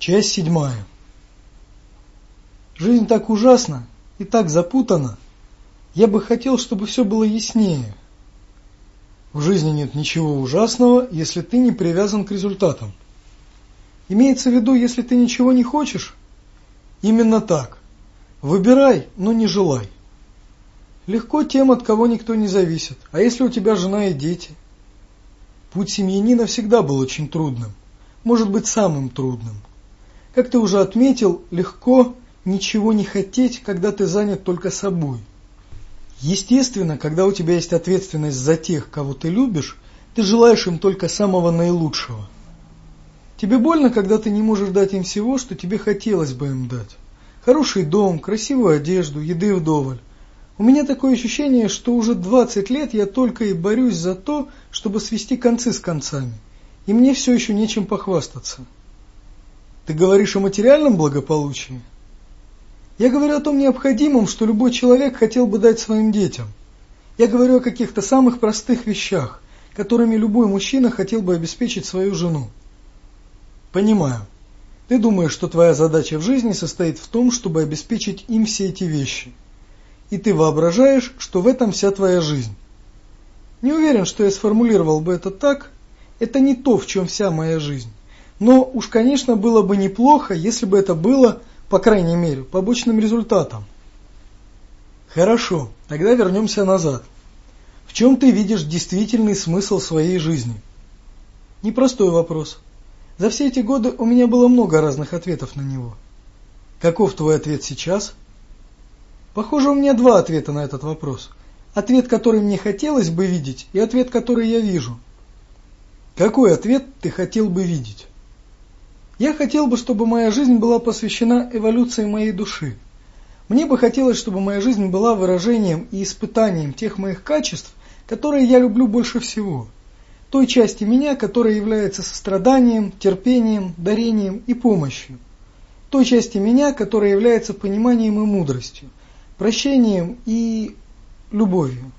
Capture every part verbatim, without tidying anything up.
Часть седьмая. Жизнь так ужасна и так запутана. Я бы хотел, чтобы все было яснее. В жизни нет ничего ужасного, если ты не привязан к результатам. Имеется в виду, если ты ничего не хочешь? Именно так. Выбирай, но не желай. Легко тем, от кого никто не зависит. А если у тебя жена и дети? Путь семьянина всегда был очень трудным. Может быть, самым трудным. Как ты уже отметил, легко ничего не хотеть, когда ты занят только собой. Естественно, когда у тебя есть ответственность за тех, кого ты любишь, ты желаешь им только самого наилучшего. Тебе больно, когда ты не можешь дать им всего, что тебе хотелось бы им дать. Хороший дом, красивую одежду, еды вдоволь. У меня такое ощущение, что уже двадцать лет я только и борюсь за то, чтобы свести концы с концами, и мне все еще нечем похвастаться. Ты говоришь о материальном благополучии? Я говорю о том необходимом, что любой человек хотел бы дать своим детям. Я говорю о каких-то самых простых вещах, которыми любой мужчина хотел бы обеспечить свою жену. Понимаю. Ты думаешь, что твоя задача в жизни состоит в том, чтобы обеспечить им все эти вещи. И ты воображаешь, что в этом вся твоя жизнь. Не уверен, что я сформулировал бы это так. Это не то, в чем вся моя жизнь. Но уж, конечно, было бы неплохо, если бы это было, по крайней мере, побочным результатом. Хорошо, тогда вернемся назад. В чем ты видишь действительный смысл своей жизни? Непростой вопрос. За все эти годы у меня было много разных ответов на него. Каков твой ответ сейчас? Похоже, у меня два ответа на этот вопрос. Ответ, который мне хотелось бы видеть, и ответ, который я вижу. Какой ответ ты хотел бы видеть? Я хотел бы, чтобы моя жизнь была посвящена эволюции моей души. Мне бы хотелось, чтобы моя жизнь была выражением и испытанием тех моих качеств, которые я люблю больше всего. Той части меня, которая является состраданием, терпением, дарением и помощью. Той части меня, которая является пониманием и мудростью, прощением и любовью.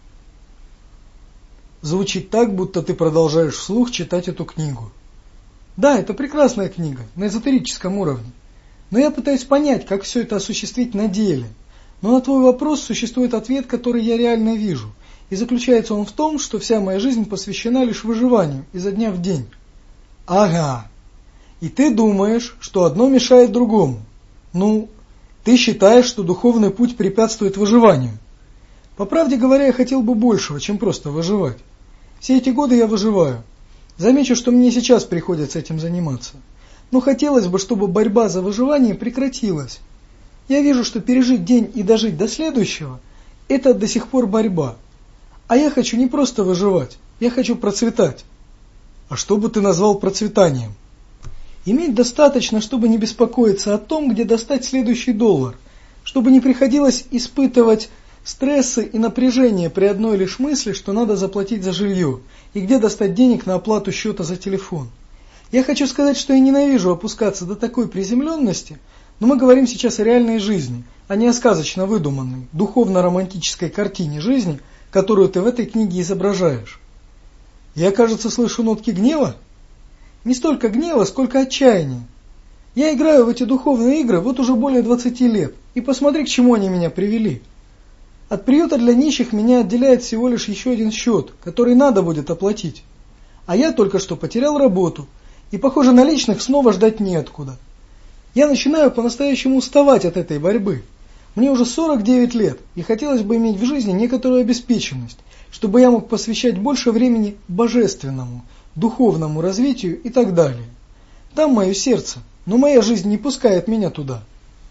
Звучит так, будто ты продолжаешь вслух читать эту книгу. Да, это прекрасная книга, на эзотерическом уровне. Но я пытаюсь понять, как все это осуществить на деле. Но на твой вопрос существует ответ, который я реально вижу. И заключается он в том, что вся моя жизнь посвящена лишь выживанию изо дня в день. Ага. И ты думаешь, что одно мешает другому. Ну, ты считаешь, что духовный путь препятствует выживанию. По правде говоря, я хотел бы большего, чем просто выживать. Все эти годы я выживаю. Замечу, что мне сейчас приходится этим заниматься. Но хотелось бы, чтобы борьба за выживание прекратилась. Я вижу, что пережить день и дожить до следующего – это до сих пор борьба. А я хочу не просто выживать, я хочу процветать. А что бы ты назвал процветанием? Иметь достаточно, чтобы не беспокоиться о том, где достать следующий доллар, чтобы не приходилось испытывать стрессы и напряжение при одной лишь мысли, что надо заплатить за жилье, и где достать денег на оплату счета за телефон. Я хочу сказать, что я ненавижу опускаться до такой приземленности, но мы говорим сейчас о реальной жизни, а не о сказочно выдуманной, духовно-романтической картине жизни, которую ты в этой книге изображаешь. Я, кажется, слышу нотки гнева? Не столько гнева, сколько отчаяния. Я играю в эти духовные игры вот уже более двадцати лет, и посмотри, к чему они меня привели. От приюта для нищих меня отделяет всего лишь еще один счет, который надо будет оплатить. А я только что потерял работу, и, похоже, наличных снова ждать неоткуда. Я начинаю по-настоящему уставать от этой борьбы. Мне уже сорок девять лет, и хотелось бы иметь в жизни некоторую обеспеченность, чтобы я мог посвящать больше времени божественному, духовному развитию и так далее. Там мое сердце, но моя жизнь не пускает меня туда.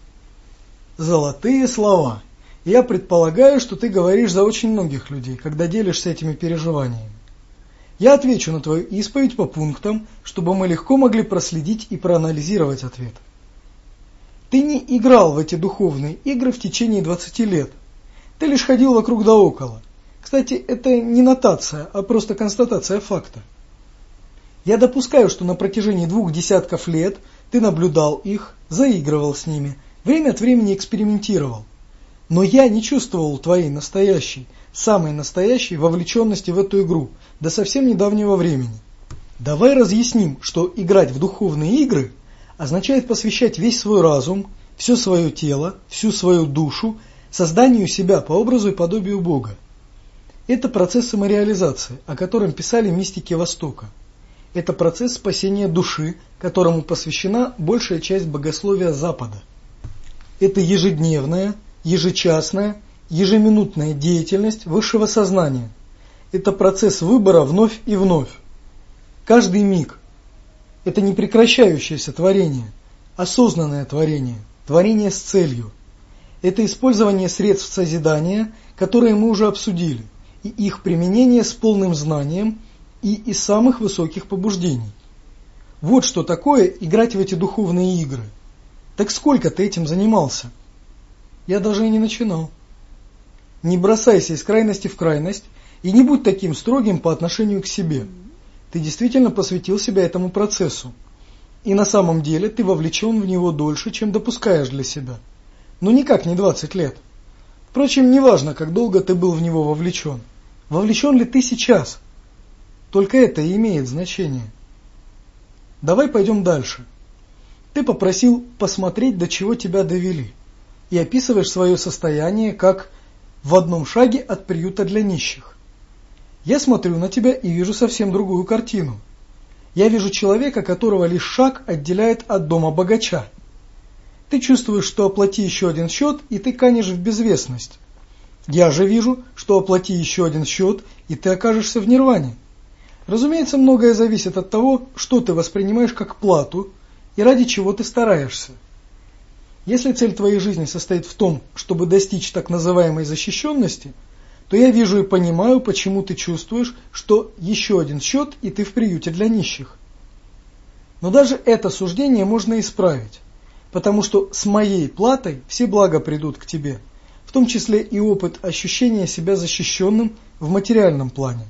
Золотые слова. Я предполагаю, что ты говоришь за очень многих людей, когда делишься этими переживаниями. Я отвечу на твою исповедь по пунктам, чтобы мы легко могли проследить и проанализировать ответ. Ты не играл в эти духовные игры в течение двадцати лет. Ты лишь ходил вокруг да около. Кстати, это не нотация, а просто констатация факта. Я допускаю, что на протяжении двух десятков лет ты наблюдал их, заигрывал с ними, время от времени экспериментировал. Но я не чувствовал твоей настоящей, самой настоящей вовлеченности в эту игру до совсем недавнего времени. Давай разъясним, что играть в духовные игры означает посвящать весь свой разум, все свое тело, всю свою душу созданию себя по образу и подобию Бога. Это процесс самореализации, о котором писали мистики Востока. Это процесс спасения души, которому посвящена большая часть богословия Запада. Это ежедневная, ежечасная, ежеминутная деятельность высшего сознания. Это процесс выбора вновь и вновь. Каждый миг. Это непрекращающееся творение, осознанное творение, творение с целью. Это использование средств созидания, которые мы уже обсудили, и их применение с полным знанием и из самых высоких побуждений. Вот что такое играть в эти духовные игры. Так сколько ты этим занимался? Я даже и не начинал. Не бросайся из крайности в крайность и не будь таким строгим по отношению к себе. Ты действительно посвятил себя этому процессу. И на самом деле ты вовлечен в него дольше, чем допускаешь для себя. Но никак не двадцать лет. Впрочем, неважно, как долго ты был в него вовлечен. Вовлечен ли ты сейчас? Только это и имеет значение. Давай пойдем дальше. Ты попросил посмотреть, до чего тебя довели. И описываешь свое состояние как в одном шаге от приюта для нищих. Я смотрю на тебя и вижу совсем другую картину. Я вижу человека, которого лишь шаг отделяет от дома богача. Ты чувствуешь, что оплати еще один счет, и ты канешь в безвестность. Я же вижу, что оплати еще один счет, и ты окажешься в нирване. Разумеется, многое зависит от того, что ты воспринимаешь как плату и ради чего ты стараешься. Если цель твоей жизни состоит в том, чтобы достичь так называемой защищенности, то я вижу и понимаю, почему ты чувствуешь, что еще один счет, и ты в приюте для нищих. Но даже это суждение можно исправить, потому что с моей платой все блага придут к тебе, в том числе и опыт ощущения себя защищенным в материальном плане.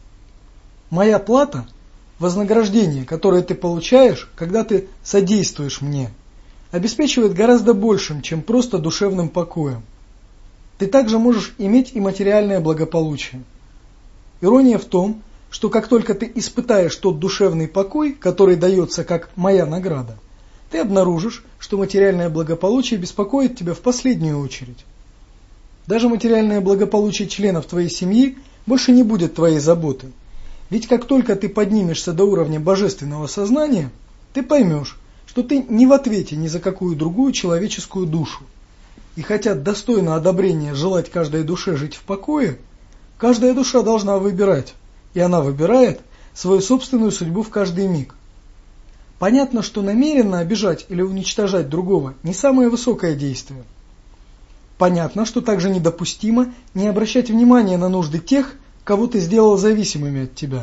Моя плата – вознаграждение, которое ты получаешь, когда ты содействуешь мне, обеспечивает гораздо большим, чем просто душевным покоем. Ты также можешь иметь и материальное благополучие. Ирония в том, что как только ты испытаешь тот душевный покой, который дается как моя награда, ты обнаружишь, что материальное благополучие беспокоит тебя в последнюю очередь. Даже материальное благополучие членов твоей семьи больше не будет твоей заботой. Ведь как только ты поднимешься до уровня божественного сознания, ты поймешь, что ты не в ответе ни за какую другую человеческую душу. И хотя достойно одобрения желать каждой душе жить в покое, каждая душа должна выбирать, и она выбирает свою собственную судьбу в каждый миг. Понятно, что намеренно обижать или уничтожать другого не самое высокое действие. Понятно, что также недопустимо не обращать внимания на нужды тех, кого ты сделал зависимыми от тебя.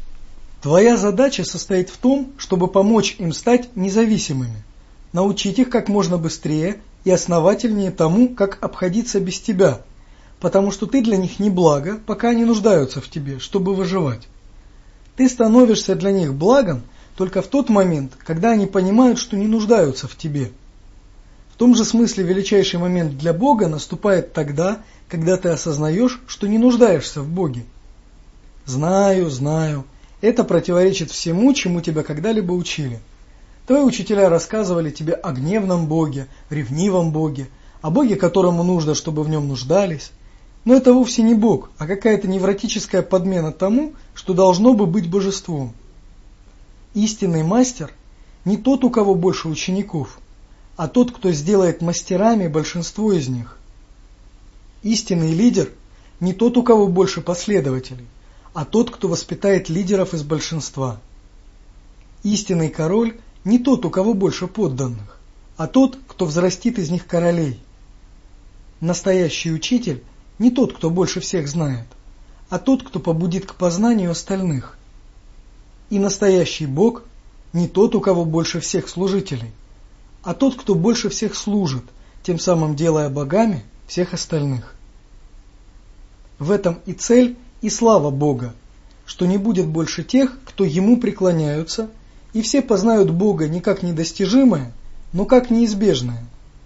Твоя задача состоит в том, чтобы помочь им стать независимыми, научить их как можно быстрее и основательнее тому, как обходиться без тебя, потому что ты для них не благо, пока они нуждаются в тебе, чтобы выживать. Ты становишься для них благом только в тот момент, когда они понимают, что не нуждаются в тебе. В том же смысле величайший момент для Бога наступает тогда, когда ты осознаешь, что не нуждаешься в Боге. Знаю, знаю, это противоречит всему, чему тебя когда-либо учили. Твои учителя рассказывали тебе о гневном Боге, ревнивом Боге, о Боге, которому нужно, чтобы в нем нуждались. Но это вовсе не Бог, а какая-то невротическая подмена тому, что должно бы быть божеством. Истинный мастер не тот, у кого больше учеников, а тот, кто сделает мастерами большинство из них. Истинный лидер не тот, у кого больше последователей, а тот, кто воспитает лидеров из большинства. Истинный король не тот, у кого больше подданных, а тот, кто взрастит из них королей. Настоящий учитель не тот, кто больше всех знает, а тот, кто побудит к познанию остальных. И настоящий Бог не тот, у кого больше всех служителей, а тот, кто больше всех служит, тем самым делая богами всех остальных. В этом и цель, и слава Бога, что не будет больше тех, кто Ему преклоняются, и все познают Бога не как недостижимое, но как неизбежное.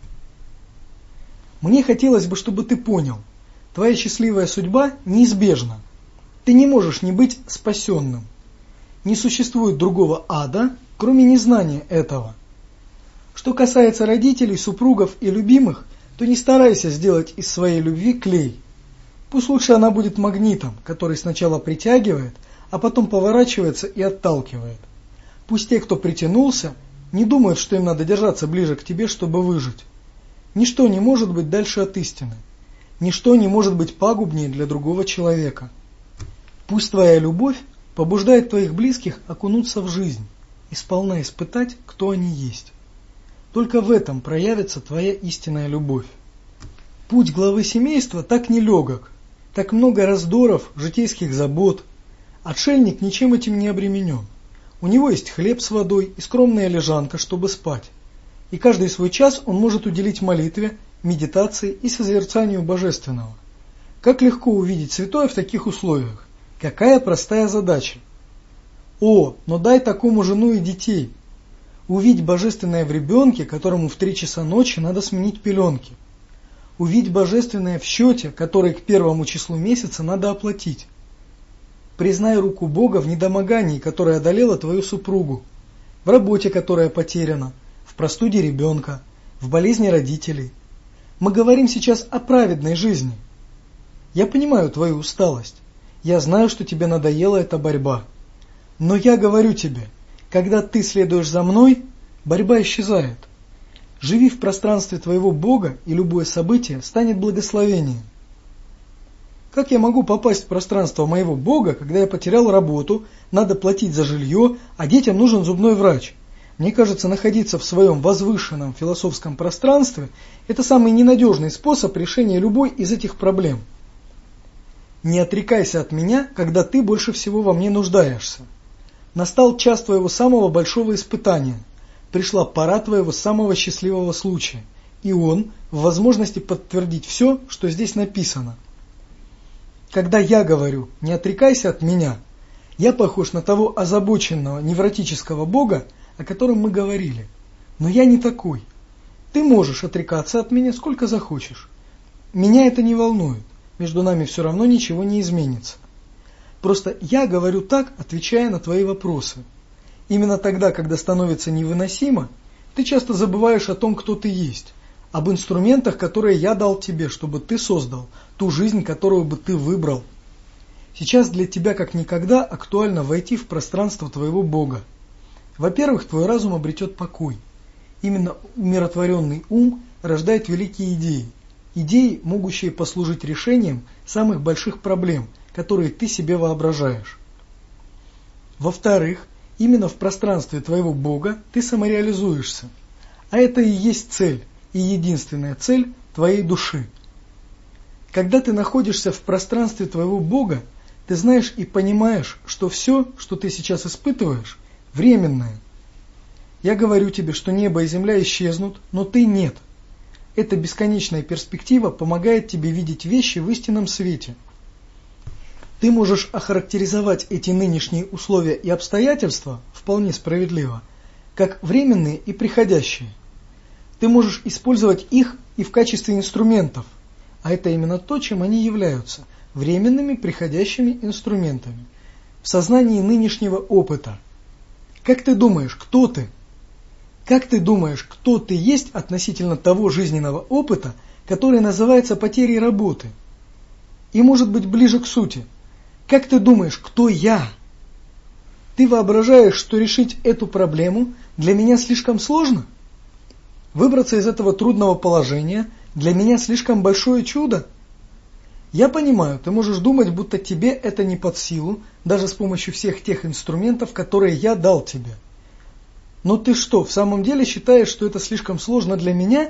Мне хотелось бы, чтобы ты понял, твоя счастливая судьба неизбежна. Ты не можешь не быть спасенным. Не существует другого ада, кроме незнания этого. Что касается родителей, супругов и любимых, то не старайся сделать из своей любви клей. Пусть лучше она будет магнитом, который сначала притягивает, а потом поворачивается и отталкивает. Пусть те, кто притянулся, не думают, что им надо держаться ближе к тебе, чтобы выжить. Ничто не может быть дальше от истины. Ничто не может быть пагубнее для другого человека. Пусть твоя любовь побуждает твоих близких окунуться в жизнь и сполна испытать, кто они есть. Только в этом проявится твоя истинная любовь. Путь главы семейства так нелегок, так много раздоров, житейских забот. Отшельник ничем этим не обременен. У него есть хлеб с водой и скромная лежанка, чтобы спать. И каждый свой час он может уделить молитве, медитации и созерцанию Божественного. Как легко увидеть святое в таких условиях. Какая простая задача. О, но дай такому жену и детей. Увидь Божественное в ребенке, которому в три часа ночи надо сменить пеленки. Увидь Божественное в счете, который к первому числу месяца надо оплатить. Признай руку Бога в недомогании, которое одолело твою супругу, в работе, которая потеряна, в простуде ребенка, в болезни родителей. Мы говорим сейчас о праведной жизни. Я понимаю твою усталость. Я знаю, что тебе надоела эта борьба. Но я говорю тебе, когда ты следуешь за мной, борьба исчезает. Живи в пространстве твоего Бога, и любое событие станет благословением. Как я могу попасть в пространство моего Бога, когда я потерял работу, надо платить за жилье, а детям нужен зубной врач? Мне кажется, находиться в своем возвышенном философском пространстве – это самый ненадежный способ решения любой из этих проблем. Не отрекайся от меня, когда ты больше всего во мне нуждаешься. Настал час твоего самого большого испытания. Пришла пора твоего самого счастливого случая. И он в возможности подтвердить все, что здесь написано. Когда я говорю «не отрекайся от меня», я похож на того озабоченного невротического Бога, о котором мы говорили. Но я не такой. Ты можешь отрекаться от меня сколько захочешь. Меня это не волнует. Между нами все равно ничего не изменится. Просто я говорю так, отвечая на твои вопросы. Именно тогда, когда становится невыносимо, ты часто забываешь о том, кто ты есть, об инструментах, которые я дал тебе, чтобы ты создал ту жизнь, которую бы ты выбрал. Сейчас для тебя как никогда актуально войти в пространство твоего Бога. Во-первых, твой разум обретет покой. Именно умиротворенный ум рождает великие идеи. Идеи, могущие послужить решением самых больших проблем, которые ты себе воображаешь. Во-вторых, именно в пространстве твоего Бога ты самореализуешься. А это и есть цель, и единственная цель твоей души. Когда ты находишься в пространстве твоего Бога, ты знаешь и понимаешь, что все, что ты сейчас испытываешь, временное. Я говорю тебе, что небо и земля исчезнут, но ты нет. Эта бесконечная перспектива помогает тебе видеть вещи в истинном свете. Ты можешь охарактеризовать эти нынешние условия и обстоятельства, вполне справедливо, как временные и приходящие. Ты можешь использовать их и в качестве инструментов, а это именно то, чем они являются – временными приходящими инструментами, в сознании нынешнего опыта. Как ты думаешь, кто ты? Как ты думаешь, кто ты есть относительно того жизненного опыта, который называется потерей работы? И может быть ближе к сути. Как ты думаешь, кто я? Ты воображаешь, что решить эту проблему для меня слишком сложно? Выбраться из этого трудного положения для меня слишком большое чудо? Я понимаю, ты можешь думать, будто тебе это не под силу, даже с помощью всех тех инструментов, которые я дал тебе. Но ты что, в самом деле считаешь, что это слишком сложно для меня?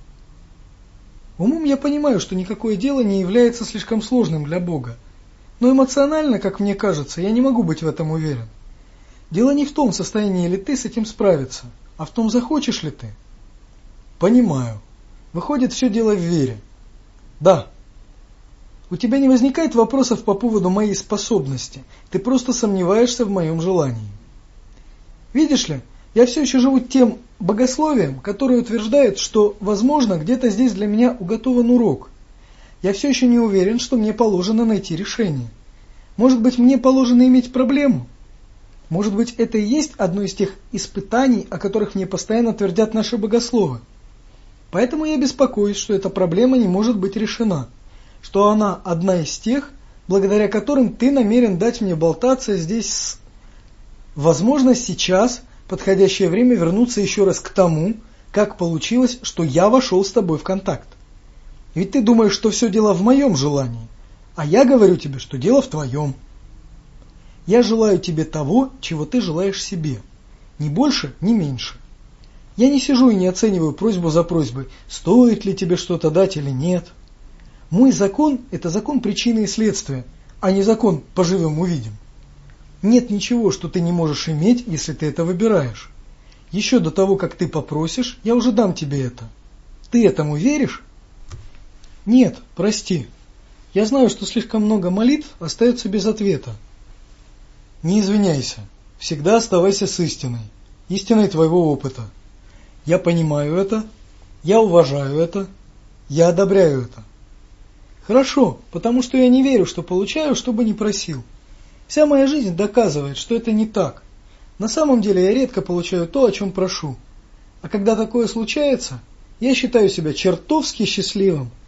Умом я понимаю, что никакое дело не является слишком сложным для Бога. Но эмоционально, как мне кажется, я не могу быть в этом уверен. Дело не в том, состоянии ли ты с этим справиться, а в том, захочешь ли ты. Понимаю. Выходит, все дело в вере. Да. У тебя не возникает вопросов по поводу моей способности. Ты просто сомневаешься в моем желании. Видишь ли, я все еще живу тем богословием, которое утверждает, что, возможно, где-то здесь для меня уготован урок. Я все еще не уверен, что мне положено найти решение. Может быть, мне положено иметь проблему? Может быть, это и есть одно из тех испытаний, о которых мне постоянно твердят наши богословы. Поэтому я беспокоюсь, что эта проблема не может быть решена, что она одна из тех, благодаря которым ты намерен дать мне болтаться здесь с... Возможно, сейчас подходящее время вернуться еще раз к тому, как получилось, что я вошел с тобой в контакт. Ведь ты думаешь, что все дело в моем желании, а я говорю тебе, что дело в твоем. Я желаю тебе того, чего ты желаешь себе, ни больше, ни меньше. Я не сижу и не оцениваю просьбу за просьбой, стоит ли тебе что-то дать или нет. Мой закон – это закон причины и следствия, а не закон поживем-увидим. Нет ничего, что ты не можешь иметь, если ты это выбираешь. Еще до того, как ты попросишь, я уже дам тебе это. Ты этому веришь? Нет, прости. Я знаю, что слишком много молитв остается без ответа. Не извиняйся. Всегда оставайся с истиной, истиной твоего опыта. Я понимаю это, я уважаю это, я одобряю это. Хорошо, потому что я не верю, что получаю, что бы ни просил. Вся моя жизнь доказывает, что это не так. На самом деле я редко получаю то, о чем прошу. А когда такое случается, я считаю себя чертовски счастливым.